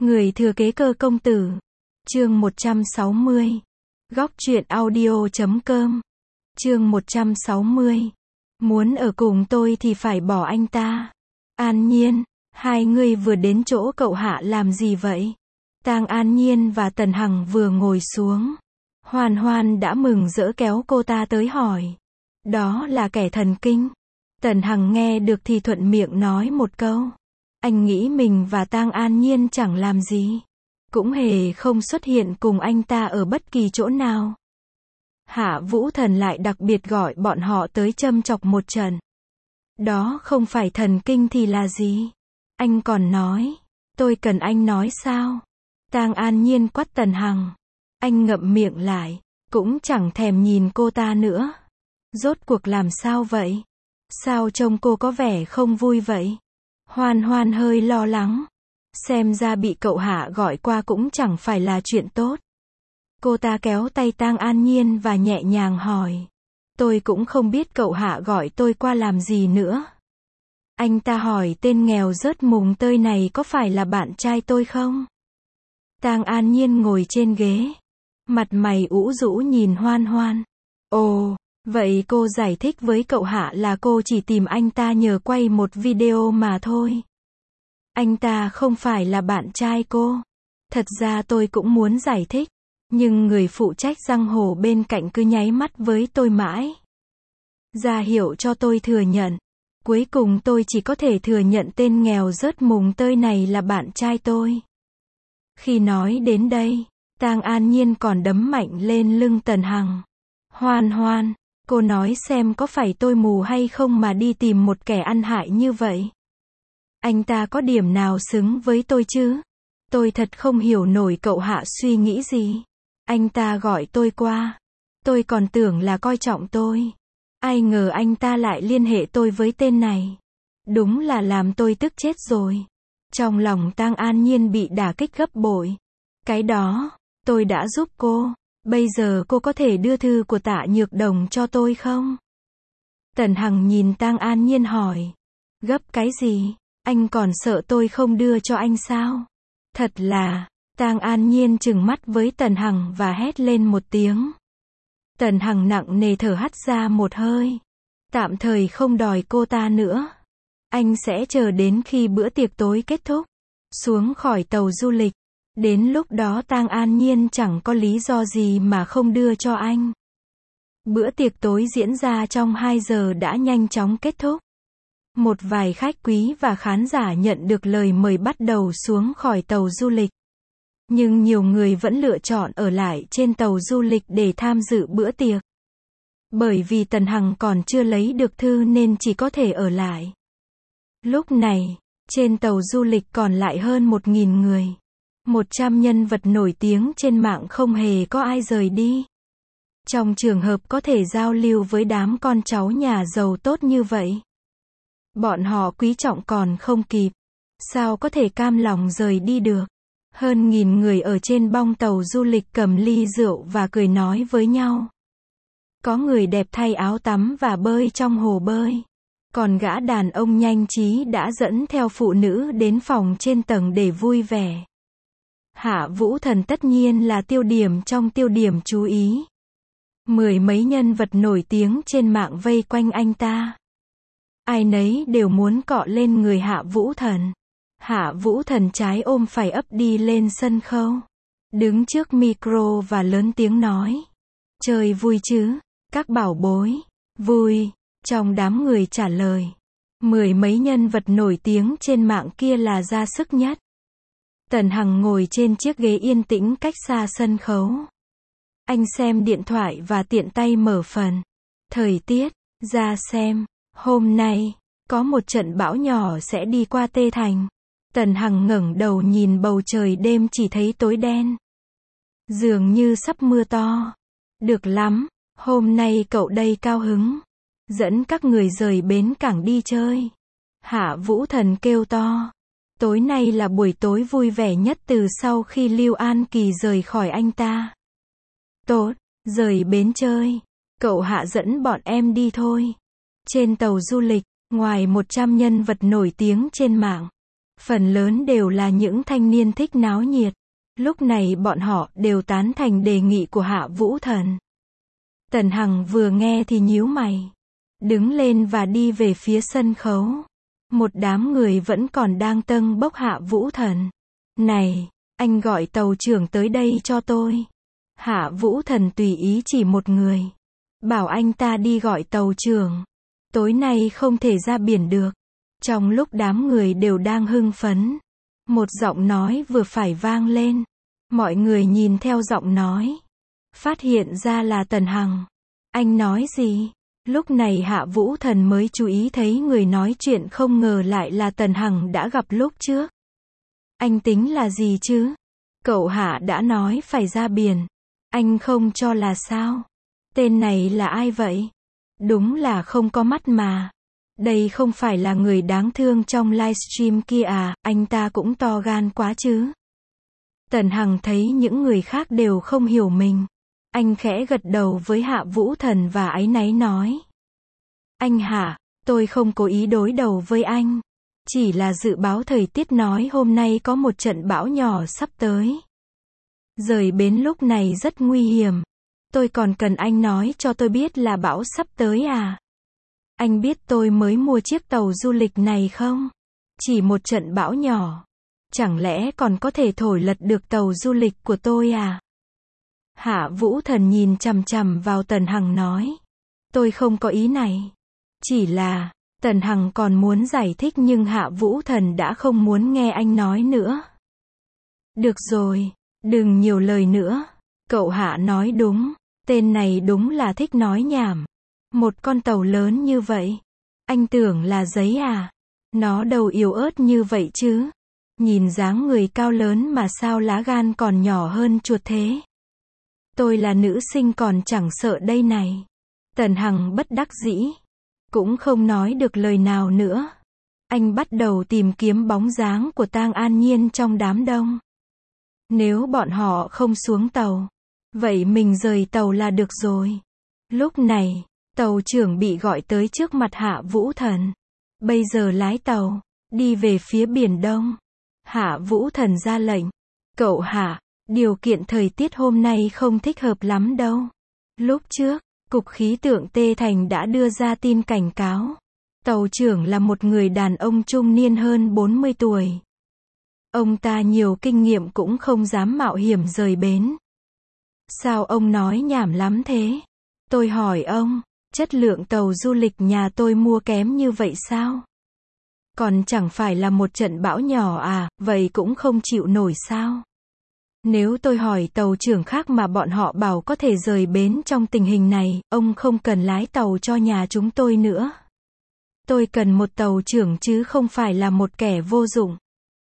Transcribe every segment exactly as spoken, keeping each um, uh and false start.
Người thừa kế cơ công tử. Chương một trăm sáu mươi. Góc truyện audio chấm com. Chương một trăm sáu mươi. Muốn ở cùng tôi thì phải bỏ anh ta. An Nhiên, hai người vừa đến chỗ cậu Hạ làm gì vậy? Tang An Nhiên và Tần Hằng vừa ngồi xuống. Hoan Hoan đã mừng rỡ kéo cô ta tới hỏi. Đó là kẻ thần kinh. Tần Hằng nghe được thì thuận miệng nói một câu. Anh nghĩ mình và Tang An Nhiên chẳng làm gì. Cũng hề không xuất hiện cùng anh ta ở bất kỳ chỗ nào. Hạ Vũ Thần lại đặc biệt gọi bọn họ tới châm chọc một trận. Đó không phải thần kinh thì là gì? Anh còn nói. Tôi cần anh nói sao? Tang An Nhiên quát Tần Hằng. Anh ngậm miệng lại. Cũng chẳng thèm nhìn cô ta nữa. Rốt cuộc làm sao vậy? Sao trông cô có vẻ không vui vậy? Hoan Hoan hơi lo lắng. Xem ra bị cậu Hạ gọi qua cũng chẳng phải là chuyện tốt. Cô ta kéo tay Tang An Nhiên và nhẹ nhàng hỏi. Tôi cũng không biết cậu Hạ gọi tôi qua làm gì nữa. Anh ta hỏi tên nghèo rớt mùng tơi này có phải là bạn trai tôi không? Tang An Nhiên ngồi trên ghế. Mặt mày ủ rũ nhìn Hoan Hoan. Ồ, vậy cô giải thích với cậu Hạ là cô chỉ tìm anh ta nhờ quay một video mà thôi. Anh ta không phải là bạn trai cô. Thật ra tôi cũng muốn giải thích. Nhưng người phụ trách giang hồ bên cạnh cứ nháy mắt với tôi mãi. Ra hiệu cho tôi thừa nhận. Cuối cùng tôi chỉ có thể thừa nhận tên nghèo rớt mùng tơi này là bạn trai tôi. Khi nói đến đây, Tang An Nhiên còn đấm mạnh lên lưng Tần Hằng. Hoan Hoan, cô nói xem có phải tôi mù hay không mà đi tìm một kẻ ăn hại như vậy? Anh ta có điểm nào xứng với tôi chứ? Tôi thật không hiểu nổi cậu Hạ suy nghĩ gì. Anh ta gọi tôi qua. Tôi còn tưởng là coi trọng tôi. Ai ngờ anh ta lại liên hệ tôi với tên này. Đúng là làm tôi tức chết rồi. Trong lòng Tang An Nhiên bị đả kích gấp bội. Cái đó, tôi đã giúp cô. Bây giờ cô có thể đưa thư của Tạ Nhược Đồng cho tôi không? Tần Hằng nhìn Tang An Nhiên hỏi. Gấp cái gì? Anh còn sợ tôi không đưa cho anh sao? Thật là... Tang An Nhiên trừng mắt với Tần Hằng và hét lên một tiếng. Tần Hằng nặng nề thở hắt ra một hơi. Tạm thời không đòi cô ta nữa. Anh sẽ chờ đến khi bữa tiệc tối kết thúc. Xuống khỏi tàu du lịch. Đến lúc đó Tang An Nhiên chẳng có lý do gì mà không đưa cho anh. Bữa tiệc tối diễn ra trong hai giờ đã nhanh chóng kết thúc. Một vài khách quý và khán giả nhận được lời mời bắt đầu xuống khỏi tàu du lịch. Nhưng nhiều người vẫn lựa chọn ở lại trên tàu du lịch để tham dự bữa tiệc. Bởi vì Tần Hằng còn chưa lấy được thư nên chỉ có thể ở lại. Lúc này, trên tàu du lịch còn lại hơn một nghìn người. Một trăm nhân vật nổi tiếng trên mạng không hề có ai rời đi. Trong trường hợp có thể giao lưu với đám con cháu nhà giàu tốt như vậy. Bọn họ quý trọng còn không kịp. Sao có thể cam lòng rời đi được? Hơn nghìn người ở trên bong tàu du lịch cầm ly rượu và cười nói với nhau. Có người đẹp thay áo tắm và bơi trong hồ bơi. Còn gã đàn ông nhanh trí đã dẫn theo phụ nữ đến phòng trên tầng để vui vẻ. Hạ Vũ Thần tất nhiên là tiêu điểm trong tiêu điểm chú ý. Mười mấy nhân vật nổi tiếng trên mạng vây quanh anh ta. Ai nấy đều muốn cọ lên người Hạ Vũ Thần. Hạ Vũ Thần trái ôm phải ấp đi lên sân khấu. Đứng trước micro và lớn tiếng nói. Chơi vui chứ, các bảo bối. Vui. Trong đám người trả lời. Mười mấy nhân vật nổi tiếng trên mạng kia là ra sức nhất. Tần Hằng ngồi trên chiếc ghế yên tĩnh cách xa sân khấu. Anh xem điện thoại và tiện tay mở phần. Thời tiết, ra xem. Hôm nay, có một trận bão nhỏ sẽ đi qua Tê Thành. Tần Hằng ngẩng đầu nhìn bầu trời đêm chỉ thấy tối đen. Dường như sắp mưa to. Được lắm, hôm nay cậu đây cao hứng. Dẫn các người rời bến cảng đi chơi. Hạ Vũ Thần kêu to. Tối nay là buổi tối vui vẻ nhất từ sau khi Lưu An Kỳ rời khỏi anh ta. Tốt, rời bến chơi. Cậu Hạ dẫn bọn em đi thôi. Trên tàu du lịch, ngoài một trăm nhân vật nổi tiếng trên mạng. Phần lớn đều là những thanh niên thích náo nhiệt. Lúc này bọn họ đều tán thành đề nghị của Hạ Vũ Thần. Tần Hằng vừa nghe thì nhíu mày. Đứng lên và đi về phía sân khấu. Một đám người vẫn còn đang tâng bốc Hạ Vũ Thần. Này, anh gọi tàu trưởng tới đây cho tôi. Hạ Vũ Thần tùy ý chỉ một người. Bảo anh ta đi gọi tàu trưởng. Tối nay không thể ra biển được. Trong lúc đám người đều đang hưng phấn, một giọng nói vừa phải vang lên. Mọi người nhìn theo giọng nói, phát hiện ra là Tần Hằng. Anh nói gì? Lúc này Hạ Vũ Thần mới chú ý thấy người nói chuyện không ngờ lại là Tần Hằng đã gặp lúc trước. Anh tính là gì chứ? Cậu Hạ đã nói phải ra biển. Anh không cho là sao? Tên này là ai vậy? Đúng là không có mắt mà. Đây không phải là người đáng thương trong livestream kia à, anh ta cũng to gan quá chứ. Tần Hằng thấy những người khác đều không hiểu mình. Anh khẽ gật đầu với Hạ Vũ Thần và áy náy nói. Anh Hạ, tôi không cố ý đối đầu với anh. Chỉ là dự báo thời tiết nói hôm nay có một trận bão nhỏ sắp tới. Rời bến lúc này rất nguy hiểm. Tôi còn cần anh nói cho tôi biết là bão sắp tới à? Anh biết tôi mới mua chiếc tàu du lịch này không? Chỉ một trận bão nhỏ. Chẳng lẽ còn có thể thổi lật được tàu du lịch của tôi à? Hạ Vũ Thần nhìn chằm chằm vào Tần Hằng nói. Tôi không có ý này. Chỉ là, Tần Hằng còn muốn giải thích nhưng Hạ Vũ Thần đã không muốn nghe anh nói nữa. Được rồi, đừng nhiều lời nữa. Cậu Hạ nói đúng. Tên này đúng là thích nói nhảm. Một con tàu lớn như vậy. Anh tưởng là giấy à? Nó đâu yếu ớt như vậy chứ. Nhìn dáng người cao lớn mà sao lá gan còn nhỏ hơn chuột thế. Tôi là nữ sinh còn chẳng sợ đây này. Tần Hằng bất đắc dĩ. Cũng không nói được lời nào nữa. Anh bắt đầu tìm kiếm bóng dáng của Tang An Nhiên trong đám đông. Nếu bọn họ không xuống tàu, vậy mình rời tàu là được rồi. Lúc này, tàu trưởng bị gọi tới trước mặt Hạ Vũ Thần. Bây giờ lái tàu, đi về phía Biển Đông. Hạ Vũ Thần ra lệnh. Cậu Hạ, điều kiện thời tiết hôm nay không thích hợp lắm đâu. Lúc trước, Cục Khí tượng Tê Thành đã đưa ra tin cảnh cáo. Tàu trưởng là một người đàn ông trung niên hơn bốn mươi tuổi. Ông ta nhiều kinh nghiệm cũng không dám mạo hiểm rời bến. Sao ông nói nhảm lắm thế? Tôi hỏi ông, chất lượng tàu du lịch nhà tôi mua kém như vậy sao? Còn chẳng phải là một trận bão nhỏ à, vậy cũng không chịu nổi sao? Nếu tôi hỏi tàu trưởng khác mà bọn họ bảo có thể rời bến trong tình hình này, ông không cần lái tàu cho nhà chúng tôi nữa. Tôi cần một tàu trưởng chứ không phải là một kẻ vô dụng.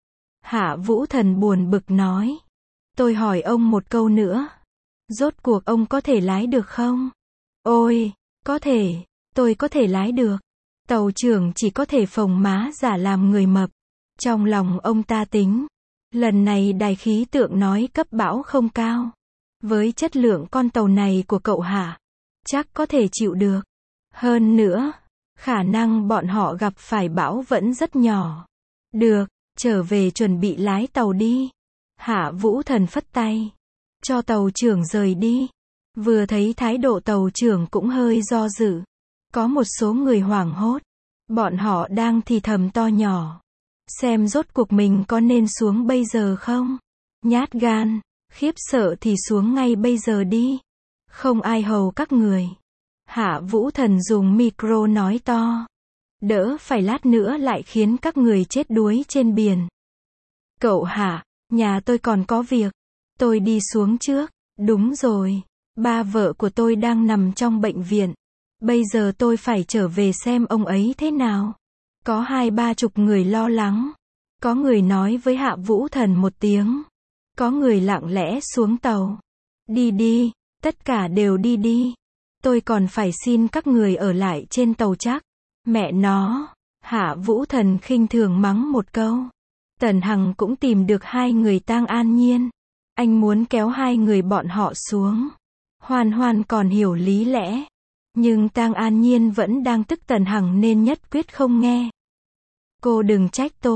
Hạ Vũ Thần buồn bực nói. Tôi hỏi ông một câu nữa. Rốt cuộc ông có thể lái được không? Ôi, có thể, tôi có thể lái được. Tàu trưởng chỉ có thể phồng má giả làm người mập. Trong lòng ông ta tính. Lần này đài khí tượng nói cấp bão không cao. Với chất lượng con tàu này của cậu Hạ, chắc có thể chịu được. Hơn nữa, khả năng bọn họ gặp phải bão vẫn rất nhỏ. Được, trở về chuẩn bị lái tàu đi. Hạ Vũ Thần phất tay. Cho tàu trưởng rời đi. Vừa thấy thái độ tàu trưởng cũng hơi do dự. Có một số người hoảng hốt. Bọn họ đang thì thầm to nhỏ. Xem rốt cuộc mình có nên xuống bây giờ không? Nhát gan, khiếp sợ thì xuống ngay bây giờ đi. Không ai hầu các người. Hạ Vũ Thần dùng micro nói to. Đỡ phải lát nữa lại khiến các người chết đuối trên biển. Cậu Hạ, nhà tôi còn có việc. Tôi đi xuống trước. Đúng rồi. Ba vợ của tôi đang nằm trong bệnh viện. Bây giờ tôi phải trở về xem ông ấy thế nào. Có hai ba chục người lo lắng. Có người nói với Hạ Vũ Thần một tiếng. Có người lặng lẽ xuống tàu. Đi đi, tất cả đều đi đi. Tôi còn phải xin các người ở lại trên tàu chắc. Mẹ nó. Hạ Vũ Thần khinh thường mắng một câu. Tần Hằng cũng tìm được hai người Tang An Nhiên. Anh muốn kéo hai người bọn họ xuống. Hoan Hoan còn hiểu lý lẽ. Nhưng Tang An Nhiên vẫn đang tức Tần Hằng nên nhất quyết không nghe. Cô đừng trách tôi.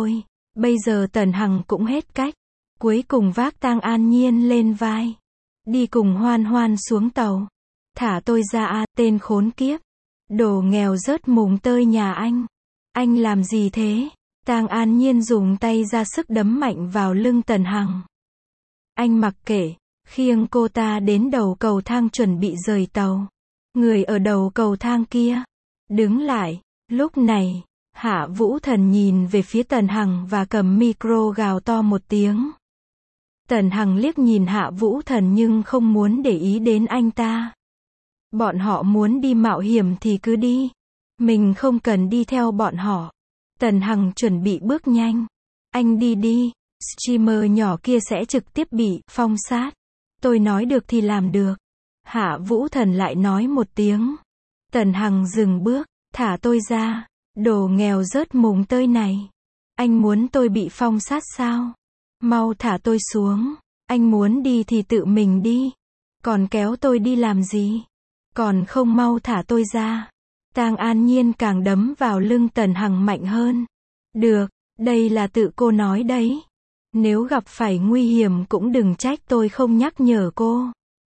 Bây giờ Tần Hằng cũng hết cách. Cuối cùng vác Tang An Nhiên lên vai. Đi cùng Hoan Hoan xuống tàu. Thả tôi ra a, tên khốn kiếp. Đồ nghèo rớt mùng tơi nhà anh. Anh làm gì thế? Tang An Nhiên dùng tay ra sức đấm mạnh vào lưng Tần Hằng. Anh mặc kệ, khiêng cô ta đến đầu cầu thang chuẩn bị rời tàu. Người ở đầu cầu thang kia đứng lại. Lúc này, Hạ Vũ Thần nhìn về phía Tần Hằng và cầm micro gào to một tiếng. Tần Hằng liếc nhìn Hạ Vũ Thần nhưng không muốn để ý đến anh ta. Bọn họ muốn đi mạo hiểm thì cứ đi. Mình không cần đi theo bọn họ. Tần Hằng chuẩn bị bước nhanh. Anh đi đi, streamer nhỏ kia sẽ trực tiếp bị phong sát. Tôi nói được thì làm được. Hạ Vũ Thần lại nói một tiếng. Tần Hằng dừng bước, thả tôi ra. Đồ nghèo rớt mùng tơi này. Anh muốn tôi bị phong sát sao? Mau thả tôi xuống. Anh muốn đi thì tự mình đi. Còn kéo tôi đi làm gì? Còn không mau thả tôi ra. Tang An Nhiên càng đấm vào lưng Tần Hằng mạnh hơn. Được, đây là tự cô nói đấy. Nếu gặp phải nguy hiểm cũng đừng trách tôi không nhắc nhở cô.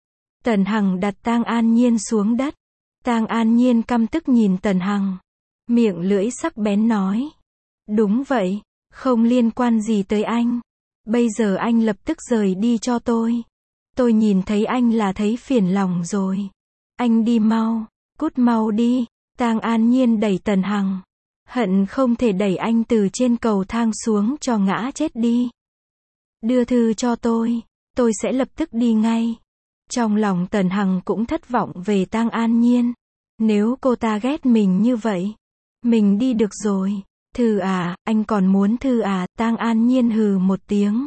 Tần Hằng đặt Tang An Nhiên xuống đất. Tang An Nhiên căm tức nhìn Tần Hằng. Miệng lưỡi sắc bén nói. Đúng vậy, không liên quan gì tới anh. Bây giờ anh lập tức rời đi cho tôi. Tôi nhìn thấy anh là thấy phiền lòng rồi. Anh đi mau, cút mau đi. Tang An Nhiên đẩy Tần Hằng. Hận không thể đẩy anh từ trên cầu thang xuống cho ngã chết đi. Đưa thư cho tôi, tôi sẽ lập tức đi ngay. Trong lòng Tần Hằng cũng thất vọng về Tang An Nhiên. Nếu cô ta ghét mình như vậy, mình đi được rồi. Thư à, anh còn muốn thư à? Tang An Nhiên hừ một tiếng.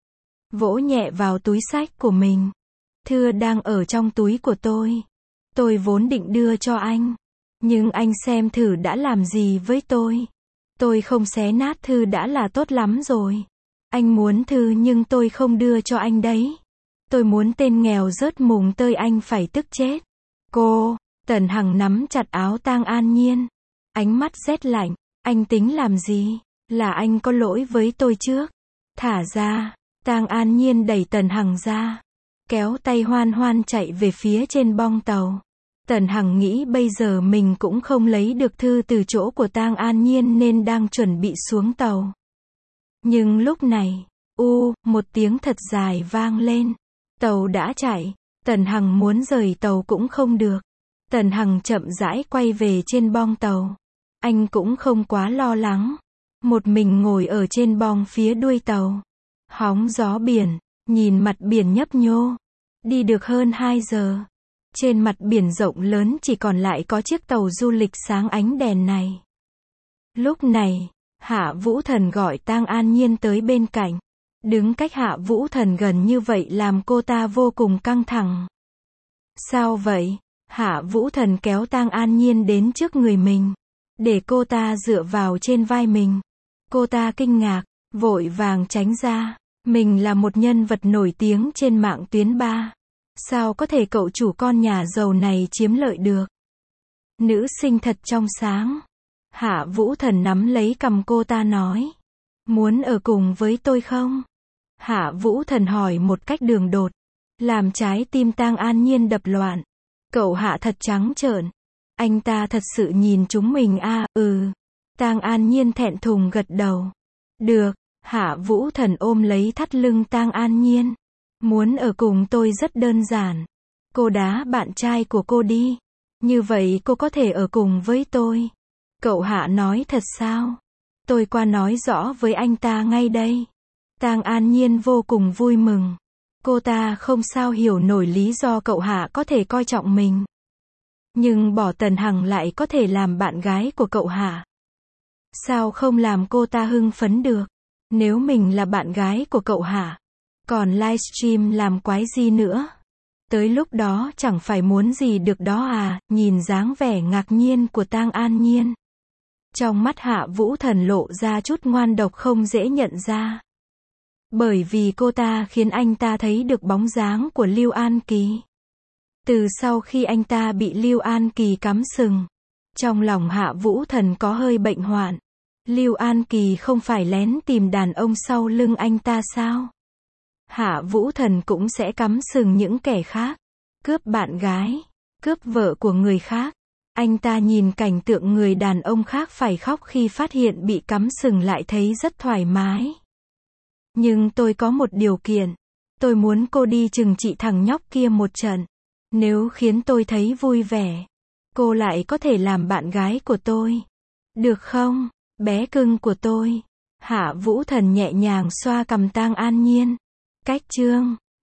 Vỗ nhẹ vào túi xách của mình. Thư đang ở trong túi của tôi. Tôi vốn định đưa cho anh. Nhưng anh xem thử đã làm gì với tôi. Tôi không xé nát thư đã là tốt lắm rồi. Anh muốn thư nhưng tôi không đưa cho anh đấy. Tôi muốn tên nghèo rớt mùng tơi anh phải tức chết. Cô, Tần Hằng nắm chặt áo Tang An Nhiên. Ánh mắt rét lạnh. Anh tính làm gì? Là anh có lỗi với tôi trước. Thả ra. Tang An Nhiên đẩy Tần Hằng ra. Kéo tay Hoan Hoan chạy về phía trên bong tàu. Tần Hằng nghĩ bây giờ mình cũng không lấy được thư từ chỗ của Tang An Nhiên nên đang chuẩn bị xuống tàu. Nhưng lúc này, u, một tiếng thật dài vang lên. Tàu đã chạy. Tần Hằng muốn rời tàu cũng không được. Tần Hằng chậm rãi quay về trên bong tàu. Anh cũng không quá lo lắng. Một mình ngồi ở trên bong phía đuôi tàu. Hóng gió biển, nhìn mặt biển nhấp nhô. Đi được hơn hai giờ. Trên mặt biển rộng lớn chỉ còn lại có chiếc tàu du lịch sáng ánh đèn này. Lúc này, Hạ Vũ Thần gọi Tang An Nhiên tới bên cạnh. Đứng cách Hạ Vũ Thần gần như vậy làm cô ta vô cùng căng thẳng. Sao vậy? Hạ Vũ Thần kéo Tang An Nhiên đến trước người mình. Để cô ta dựa vào trên vai mình. Cô ta kinh ngạc, vội vàng tránh ra. Mình là một nhân vật nổi tiếng trên mạng tuyến ba. Sao có thể cậu chủ con nhà giàu này chiếm lợi được? Nữ sinh thật trong sáng. Hạ Vũ Thần nắm lấy cằm cô ta nói. Muốn ở cùng với tôi không? Hạ Vũ Thần hỏi một cách đường đột. Làm trái tim Tang An Nhiên đập loạn. Cậu Hạ thật trắng trợn. Anh ta thật sự nhìn chúng mình à, ừ. Tang An Nhiên thẹn thùng gật đầu. Được, Hạ Vũ Thần ôm lấy thắt lưng Tang An Nhiên. Muốn ở cùng tôi rất đơn giản. Cô đá bạn trai của cô đi. Như vậy cô có thể ở cùng với tôi. Cậu Hạ nói thật sao? Tôi qua nói rõ với anh ta ngay đây. Tang An Nhiên vô cùng vui mừng. Cô ta không sao hiểu nổi lý do cậu Hạ có thể coi trọng mình. Nhưng bỏ Tần Hằng lại có thể làm bạn gái của cậu Hạ. Sao không làm cô ta hưng phấn được? Nếu mình là bạn gái của cậu Hạ, còn livestream làm quái gì nữa? Tới lúc đó chẳng phải muốn gì được đó à? Nhìn dáng vẻ ngạc nhiên của Tang An Nhiên. Trong mắt Hạ Vũ Thần lộ ra chút ngoan độc không dễ nhận ra. Bởi vì cô ta khiến anh ta thấy được bóng dáng của Lưu An Kỳ. Từ sau khi anh ta bị Lưu An Kỳ cắm sừng, trong lòng Hạ Vũ Thần có hơi bệnh hoạn. Lưu An Kỳ không phải lén tìm đàn ông sau lưng anh ta sao? Hạ Vũ Thần cũng sẽ cắm sừng những kẻ khác. Cướp bạn gái, cướp vợ của người khác. Anh ta nhìn cảnh tượng người đàn ông khác phải khóc khi phát hiện bị cắm sừng lại thấy rất thoải mái. Nhưng tôi có một điều kiện. Tôi muốn cô đi trừng trị thằng nhóc kia một trận. Nếu khiến tôi thấy vui vẻ, cô lại có thể làm bạn gái của tôi. Được không, bé cưng của tôi? Hạ Vũ Thần nhẹ nhàng xoa cằm Tang An Nhiên. Cách chương